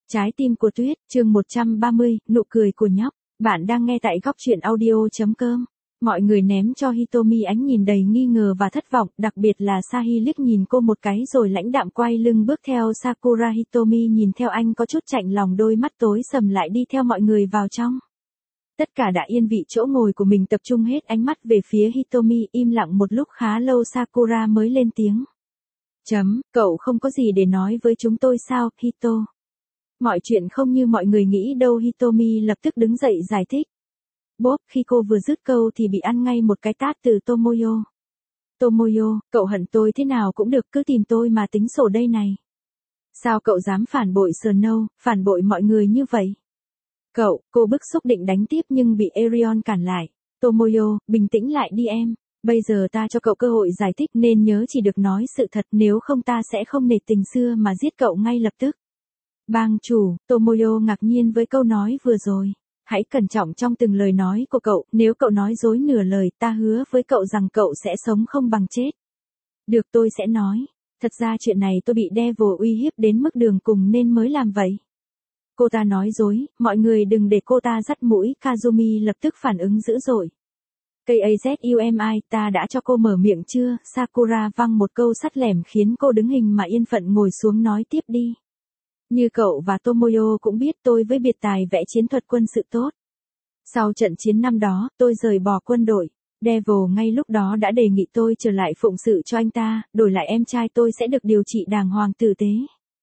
Trái tim của tuyết, chương 130, nụ cười của nhóc. Bạn đang nghe tại góc truyện audio.com. Mọi người ném cho Hitomi ánh nhìn đầy nghi ngờ và thất vọng, đặc biệt là Sahi liếc nhìn cô một cái rồi lãnh đạm quay lưng bước theo Sakura. Hitomi nhìn theo anh có chút chạnh lòng, đôi mắt tối sầm lại đi theo mọi người vào trong. Tất cả đã yên vị chỗ ngồi của mình, tập trung hết ánh mắt về phía Hitomi, im lặng một lúc khá lâu Sakura mới lên tiếng. Cậu không có gì để nói với chúng tôi sao, Hito? Mọi chuyện không như mọi người nghĩ đâu. Hitomi lập tức đứng dậy giải thích. Bốp, khi cô vừa dứt câu thì bị ăn ngay một cái tát từ Tomoyo. Tomoyo, cậu hận tôi thế nào cũng được, cứ tìm tôi mà tính sổ đây này. Sao cậu dám phản bội Snow, phản bội mọi người như vậy? Cô bức xúc định đánh tiếp nhưng bị Erion cản lại. Tomoyo, bình tĩnh lại đi em. Bây giờ ta cho cậu cơ hội giải thích nên nhớ chỉ được nói sự thật, nếu không ta sẽ không nể tình xưa mà giết cậu ngay lập tức. Bang chủ, Tomoyo ngạc nhiên với câu nói vừa rồi. Hãy cẩn trọng trong từng lời nói của cậu, nếu cậu nói dối nửa lời ta hứa với cậu rằng cậu sẽ sống không bằng chết. Được, tôi sẽ nói. Thật ra chuyện này tôi bị Devil uy hiếp đến mức đường cùng nên mới làm vậy. Cô ta nói dối, mọi người đừng để cô ta dắt mũi. Kazumi lập tức phản ứng dữ dội. Kazumi, ta đã cho cô mở miệng chưa? Sakura văng một câu sắt lẻm khiến cô đứng hình mà yên phận ngồi xuống nói tiếp đi. Như cậu và Tomoyo cũng biết tôi với biệt tài vẽ chiến thuật quân sự tốt. Sau trận chiến năm đó, tôi rời bỏ quân đội. Devil ngay lúc đó đã đề nghị tôi trở lại phụng sự cho anh ta, đổi lại em trai tôi sẽ được điều trị đàng hoàng tử tế.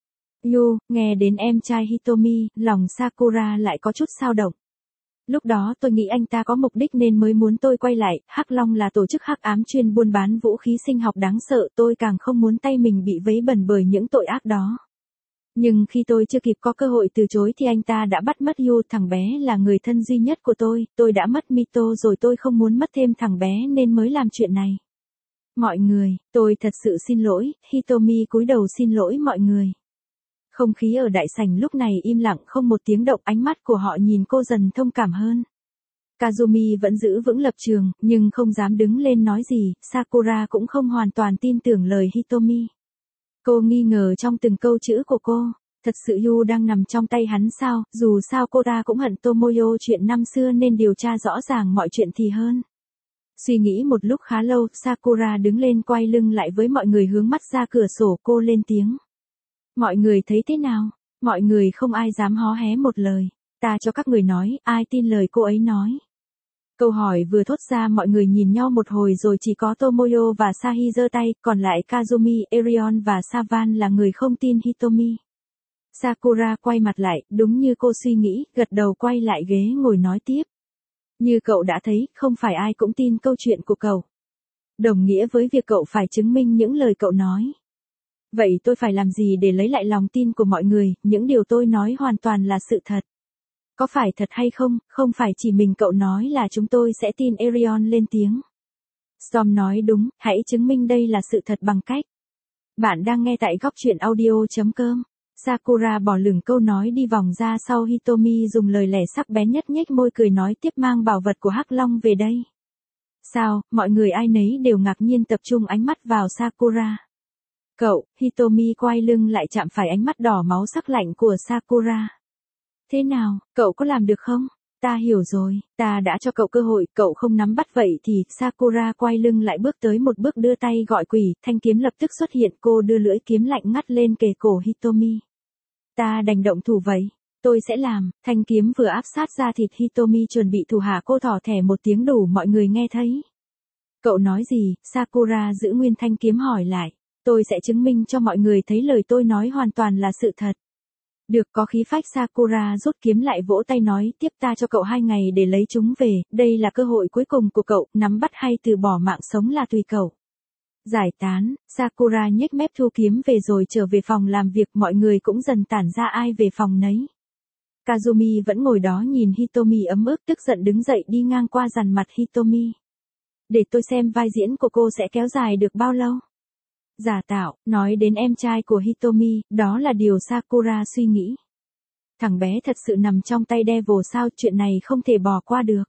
Nghe đến em trai Hitomi, lòng Sakura lại có chút dao động. Lúc đó tôi nghĩ anh ta có mục đích nên mới muốn tôi quay lại. Hắc Long là tổ chức hắc ám chuyên buôn bán vũ khí sinh học đáng sợ, tôi càng không muốn tay mình bị vấy bẩn bởi những tội ác đó. Nhưng khi tôi chưa kịp có cơ hội từ chối thì anh ta đã bắt mất thằng bé là người thân duy nhất của tôi đã mất Mito rồi, tôi không muốn mất thêm thằng bé nên mới làm chuyện này. Mọi người, tôi thật sự xin lỗi. Hitomi cúi đầu xin lỗi mọi người. Không khí ở đại sảnh lúc này im lặng không một tiếng động, ánh mắt của họ nhìn cô dần thông cảm hơn. Kazumi vẫn giữ vững lập trường, nhưng không dám đứng lên nói gì. Sakura cũng không hoàn toàn tin tưởng lời Hitomi. Cô nghi ngờ trong từng câu chữ của cô. Thật sự Yu đang nằm trong tay hắn sao? Dù sao cô ta cũng hận Tomoyo chuyện năm xưa nên điều tra rõ ràng mọi chuyện thì hơn. Suy nghĩ một lúc khá lâu, Sakura đứng lên quay lưng lại với mọi người, hướng mắt ra cửa sổ. Cô lên tiếng. Mọi người thấy thế nào? Mọi người không ai dám hó hé một lời. Ta cho các người nói, ai tin lời cô ấy nói? Câu hỏi vừa thốt ra mọi người nhìn nhau một hồi rồi chỉ có Tomoyo và Sahi giơ tay, còn lại Kazumi, Erion và Savan là người không tin Hitomi. Sakura quay mặt lại, đúng như cô suy nghĩ, gật đầu quay lại ghế ngồi nói tiếp. Như cậu đã thấy, không phải ai cũng tin câu chuyện của cậu. Đồng nghĩa với việc cậu phải chứng minh những lời cậu nói. Vậy tôi phải làm gì để lấy lại lòng tin của mọi người? Những điều tôi nói hoàn toàn là sự thật. Có phải thật hay không? Không phải chỉ mình cậu nói là chúng tôi sẽ tin. Erion lên tiếng. Storm nói đúng, hãy chứng minh đây là sự thật bằng cách. Bạn đang nghe tại góc truyện audio.com. Sakura bỏ lửng câu nói đi vòng ra sau. Hitomi dùng lời lẽ sắc bén nhất nhếch môi cười nói tiếp, mang bảo vật của Hắc Long về đây. Sao? Mọi người ai nấy đều ngạc nhiên tập trung ánh mắt vào Sakura. Cậu, Hitomi quay lưng lại chạm phải ánh mắt đỏ máu sắc lạnh của Sakura. Thế nào, cậu có làm được không? Ta hiểu rồi, ta đã cho cậu cơ hội, cậu không nắm bắt vậy thì. Sakura quay lưng lại bước tới một bước đưa tay gọi quỷ, thanh kiếm lập tức xuất hiện, cô đưa lưỡi kiếm lạnh ngắt lên kề cổ Hitomi. Ta đành động thủ vậy, tôi sẽ làm. Thanh kiếm vừa áp sát ra thịt Hitomi chuẩn bị thủ hạ, cô thỏ thẻ một tiếng đủ mọi người nghe thấy. Cậu nói gì? Sakura giữ nguyên thanh kiếm hỏi lại. Tôi sẽ chứng minh cho mọi người thấy lời tôi nói hoàn toàn là sự thật. Được, có khí phách. Sakura rút kiếm lại vỗ tay nói tiếp, ta cho cậu 2 ngày để lấy chúng về, đây là cơ hội cuối cùng của cậu, nắm bắt hay từ bỏ mạng sống là tùy cậu. Giải tán, Sakura nhếch mép thu kiếm về rồi trở về phòng làm việc, mọi người cũng dần tản ra ai về phòng nấy. Kazumi vẫn ngồi đó nhìn Hitomi ấm ức, tức giận đứng dậy đi ngang qua dằn mặt Hitomi. Để tôi xem vai diễn của cô sẽ kéo dài được bao lâu. Giả tạo, nói đến em trai của Hitomi, đó là điều Sakura suy nghĩ. Thằng bé thật sự nằm trong tay Devil sao, chuyện này không thể bỏ qua được.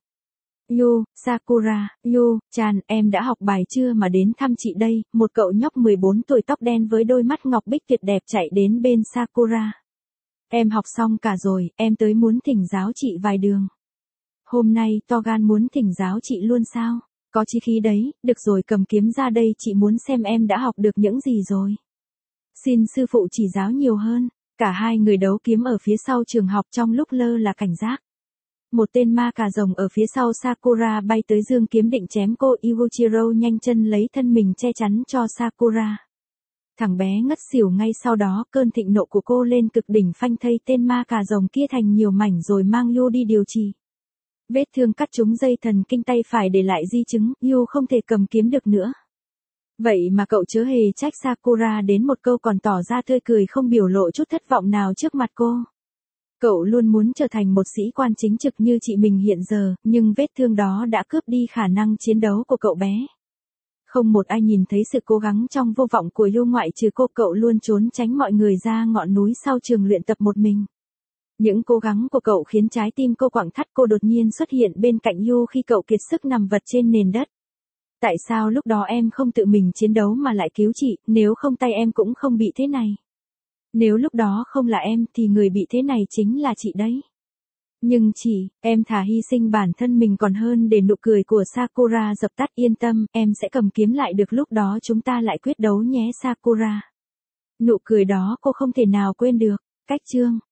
Sakura, chan, em đã học bài chưa mà đến thăm chị đây? Một cậu nhóc 14 tuổi tóc đen với đôi mắt ngọc bích tuyệt đẹp chạy đến bên Sakura. Em học xong cả rồi, em tới muốn thỉnh giáo chị vài đường. Hôm nay to gan muốn thỉnh giáo chị luôn sao? Có chí khí đấy, được rồi cầm kiếm ra đây chị muốn xem em đã học được những gì rồi. Xin sư phụ chỉ giáo nhiều hơn. Cả hai người đấu kiếm ở phía sau trường học trong lúc lơ là cảnh giác. Một tên ma cà rồng ở phía sau Sakura bay tới giương kiếm định chém cô Ibuchiro nhanh chân lấy thân mình che chắn cho Sakura. Thằng bé ngất xỉu ngay sau đó cơn thịnh nộ của cô lên cực đỉnh phanh thây tên ma cà rồng kia thành nhiều mảnh rồi mang Yu đi điều trị. Vết thương cắt trúng dây thần kinh tay phải để lại di chứng, Yu không thể cầm kiếm được nữa. Vậy mà cậu chớ hề trách Sakura đến một câu còn tỏ ra tươi cười không biểu lộ chút thất vọng nào trước mặt cô. Cậu luôn muốn trở thành một sĩ quan chính trực như chị mình hiện giờ, nhưng vết thương đó đã cướp đi khả năng chiến đấu của cậu bé. Không một ai nhìn thấy sự cố gắng trong vô vọng của Yu ngoại trừ cô, cậu luôn trốn tránh mọi người ra ngọn núi sau trường luyện tập một mình. Những cố gắng của cậu khiến trái tim cô quặn thắt, cô đột nhiên xuất hiện bên cạnh Yu khi cậu kiệt sức nằm vật trên nền đất. Tại sao lúc đó em không tự mình chiến đấu mà lại cứu chị, nếu không tay em cũng không bị thế này. Nếu lúc đó không là em thì người bị thế này chính là chị đấy. Nhưng em thà hy sinh bản thân mình còn hơn để nụ cười của Sakura dập tắt. Yên tâm, em sẽ cầm kiếm lại được, lúc đó chúng ta lại quyết đấu nhé Sakura. Nụ cười đó cô không thể nào quên được. Cách chương